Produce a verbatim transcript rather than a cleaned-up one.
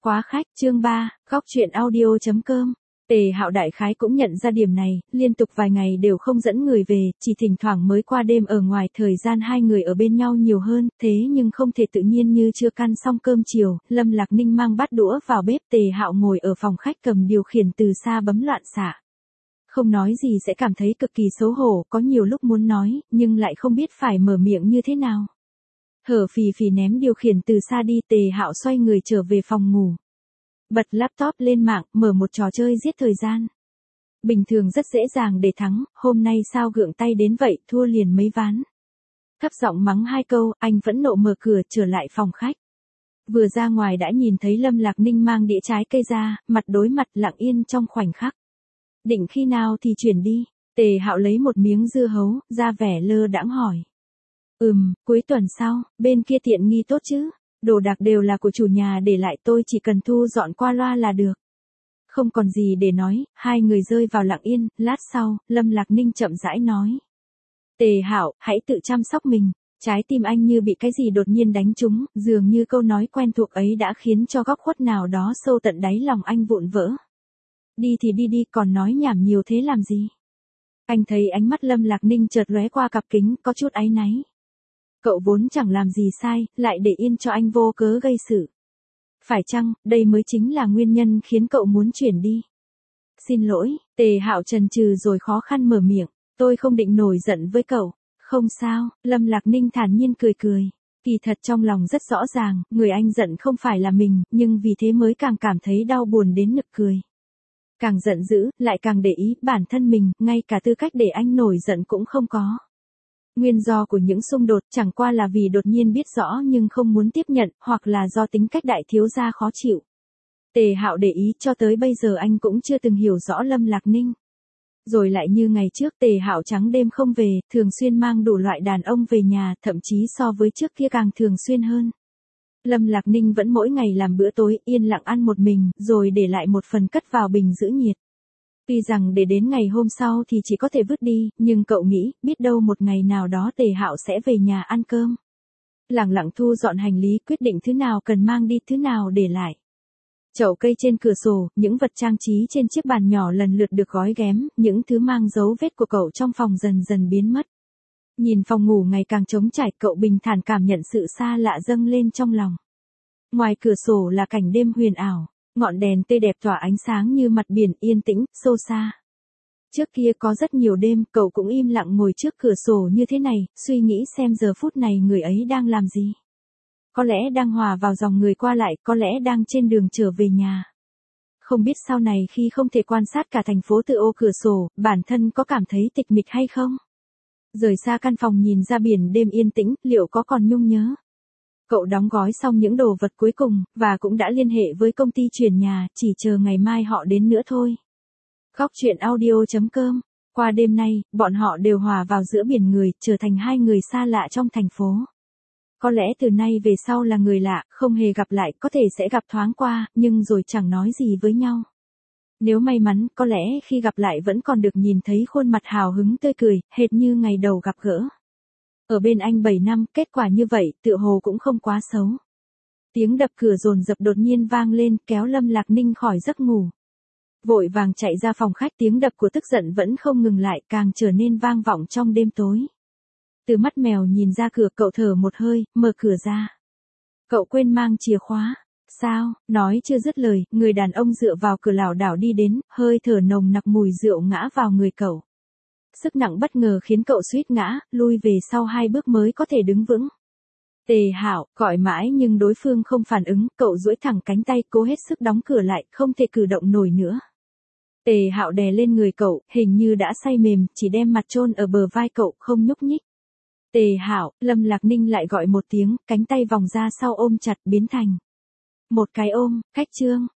Quá khách, chương ba, góc truyện audio chấm com. Tề Hạo đại khái cũng nhận ra điểm này, liên tục vài ngày đều không dẫn người về, chỉ thỉnh thoảng mới qua đêm ở ngoài, thời gian hai người ở bên nhau nhiều hơn, thế nhưng không thể tự nhiên như chưa ăn xong cơm chiều. Lâm Lạc Ninh mang bát đũa vào bếp, Tề Hạo ngồi ở phòng khách cầm điều khiển từ xa bấm loạn xạ. Không nói gì sẽ cảm thấy cực kỳ xấu hổ, có nhiều lúc muốn nói, nhưng lại không biết phải mở miệng như thế nào. Hở phì phì ném điều khiển từ xa đi, Tề Hạo xoay người trở về phòng ngủ. Bật laptop lên mạng, mở một trò chơi giết thời gian. Bình thường rất dễ dàng để thắng, hôm nay sao gượng tay đến vậy, thua liền mấy ván. Thấp giọng mắng hai câu, anh vẫn nộ mở cửa trở lại phòng khách. Vừa ra ngoài đã nhìn thấy Lâm Lạc Ninh mang đĩa trái cây ra, mặt đối mặt lặng yên trong khoảnh khắc. Định khi nào thì chuyển đi, Tề Hạo lấy một miếng dưa hấu, ra vẻ lơ đãng hỏi. Ừm, cuối tuần sau, bên kia tiện nghi tốt chứ, đồ đạc đều là của chủ nhà để lại, tôi chỉ cần thu dọn qua loa là được. Không còn gì để nói, hai người rơi vào lặng yên, lát sau, Lâm Lạc Ninh chậm rãi nói. Tề Hạo, hãy tự chăm sóc mình, trái tim anh như bị cái gì đột nhiên đánh trúng, dường như câu nói quen thuộc ấy đã khiến cho góc khuất nào đó sâu tận đáy lòng anh vụn vỡ. Đi thì đi đi, còn nói nhảm nhiều thế làm gì? Anh thấy ánh mắt Lâm Lạc Ninh chợt lóe qua cặp kính, có chút áy náy. Cậu vốn chẳng làm gì sai, lại để yên cho anh vô cớ gây sự. Phải chăng, đây mới chính là nguyên nhân khiến cậu muốn chuyển đi? Xin lỗi, Tề Hạo chần chừ rồi khó khăn mở miệng, tôi không định nổi giận với cậu. Không sao, Lâm Lạc Ninh thản nhiên cười cười. Kỳ thật trong lòng rất rõ ràng, người anh giận không phải là mình, nhưng vì thế mới càng cảm thấy đau buồn đến nực cười. Càng giận dữ, lại càng để ý bản thân mình, ngay cả tư cách để anh nổi giận cũng không có. Nguyên do của những xung đột chẳng qua là vì đột nhiên biết rõ nhưng không muốn tiếp nhận, hoặc là do tính cách đại thiếu gia khó chịu. Tề Hạo để ý, cho tới bây giờ anh cũng chưa từng hiểu rõ Lâm Lạc Ninh. Rồi lại như ngày trước, Tề Hạo trắng đêm không về, thường xuyên mang đủ loại đàn ông về nhà, thậm chí so với trước kia càng thường xuyên hơn. Lâm Lạc Ninh vẫn mỗi ngày làm bữa tối, yên lặng ăn một mình, rồi để lại một phần cất vào bình giữ nhiệt. Tuy rằng để đến ngày hôm sau thì chỉ có thể vứt đi, nhưng cậu nghĩ, biết đâu một ngày nào đó Tề Hạo sẽ về nhà ăn cơm. Lặng lặng thu dọn hành lý, quyết định thứ nào cần mang đi, thứ nào để lại. Chậu cây trên cửa sổ, những vật trang trí trên chiếc bàn nhỏ lần lượt được gói ghém, những thứ mang dấu vết của cậu trong phòng dần dần biến mất. Nhìn phòng ngủ ngày càng trống trải, cậu bình thản cảm nhận sự xa lạ dâng lên trong lòng. Ngoài cửa sổ là cảnh đêm huyền ảo. Ngọn đèn tươi đẹp tỏa ánh sáng như mặt biển, yên tĩnh, sâu xa. Trước kia có rất nhiều đêm, cậu cũng im lặng ngồi trước cửa sổ như thế này, suy nghĩ xem giờ phút này người ấy đang làm gì. Có lẽ đang hòa vào dòng người qua lại, có lẽ đang trên đường trở về nhà. Không biết sau này khi không thể quan sát cả thành phố từ ô cửa sổ, bản thân có cảm thấy tịch mịch hay không? Rời xa căn phòng nhìn ra biển đêm yên tĩnh, liệu có còn nhung nhớ? Cậu đóng gói xong những đồ vật cuối cùng, và cũng đã liên hệ với công ty chuyển nhà, chỉ chờ ngày mai họ đến nữa thôi. Góc truyện audio chấm com. Qua đêm nay, bọn họ đều hòa vào giữa biển người, trở thành hai người xa lạ trong thành phố. Có lẽ từ nay về sau là người lạ, không hề gặp lại, có thể sẽ gặp thoáng qua, nhưng rồi chẳng nói gì với nhau. Nếu may mắn, có lẽ khi gặp lại vẫn còn được nhìn thấy khuôn mặt hào hứng tươi cười, hệt như ngày đầu gặp gỡ. Ở bên anh bảy năm, kết quả như vậy, tựa hồ cũng không quá xấu. Tiếng đập cửa dồn dập đột nhiên vang lên, kéo Lâm Lạc Ninh khỏi giấc ngủ. Vội vàng chạy ra phòng khách, tiếng đập của tức giận vẫn không ngừng lại, càng trở nên vang vọng trong đêm tối. Từ mắt mèo nhìn ra cửa, cậu thở một hơi, mở cửa ra. Cậu quên mang chìa khóa. Sao? Nói chưa dứt lời, người đàn ông dựa vào cửa lảo đảo đi đến, hơi thở nồng nặc mùi rượu ngã vào người cậu. Sức nặng bất ngờ khiến cậu suýt ngã, lui về sau hai bước mới có thể đứng vững. Tề Hạo, gọi mãi nhưng đối phương không phản ứng, cậu duỗi thẳng cánh tay, cố hết sức đóng cửa lại, không thể cử động nổi nữa. Tề Hạo đè lên người cậu, hình như đã say mềm, chỉ đem mặt chôn ở bờ vai cậu, không nhúc nhích. Tề Hạo, Lâm Lạc Ninh lại gọi một tiếng, cánh tay vòng ra sau ôm chặt, biến thành một cái ôm, cách chương.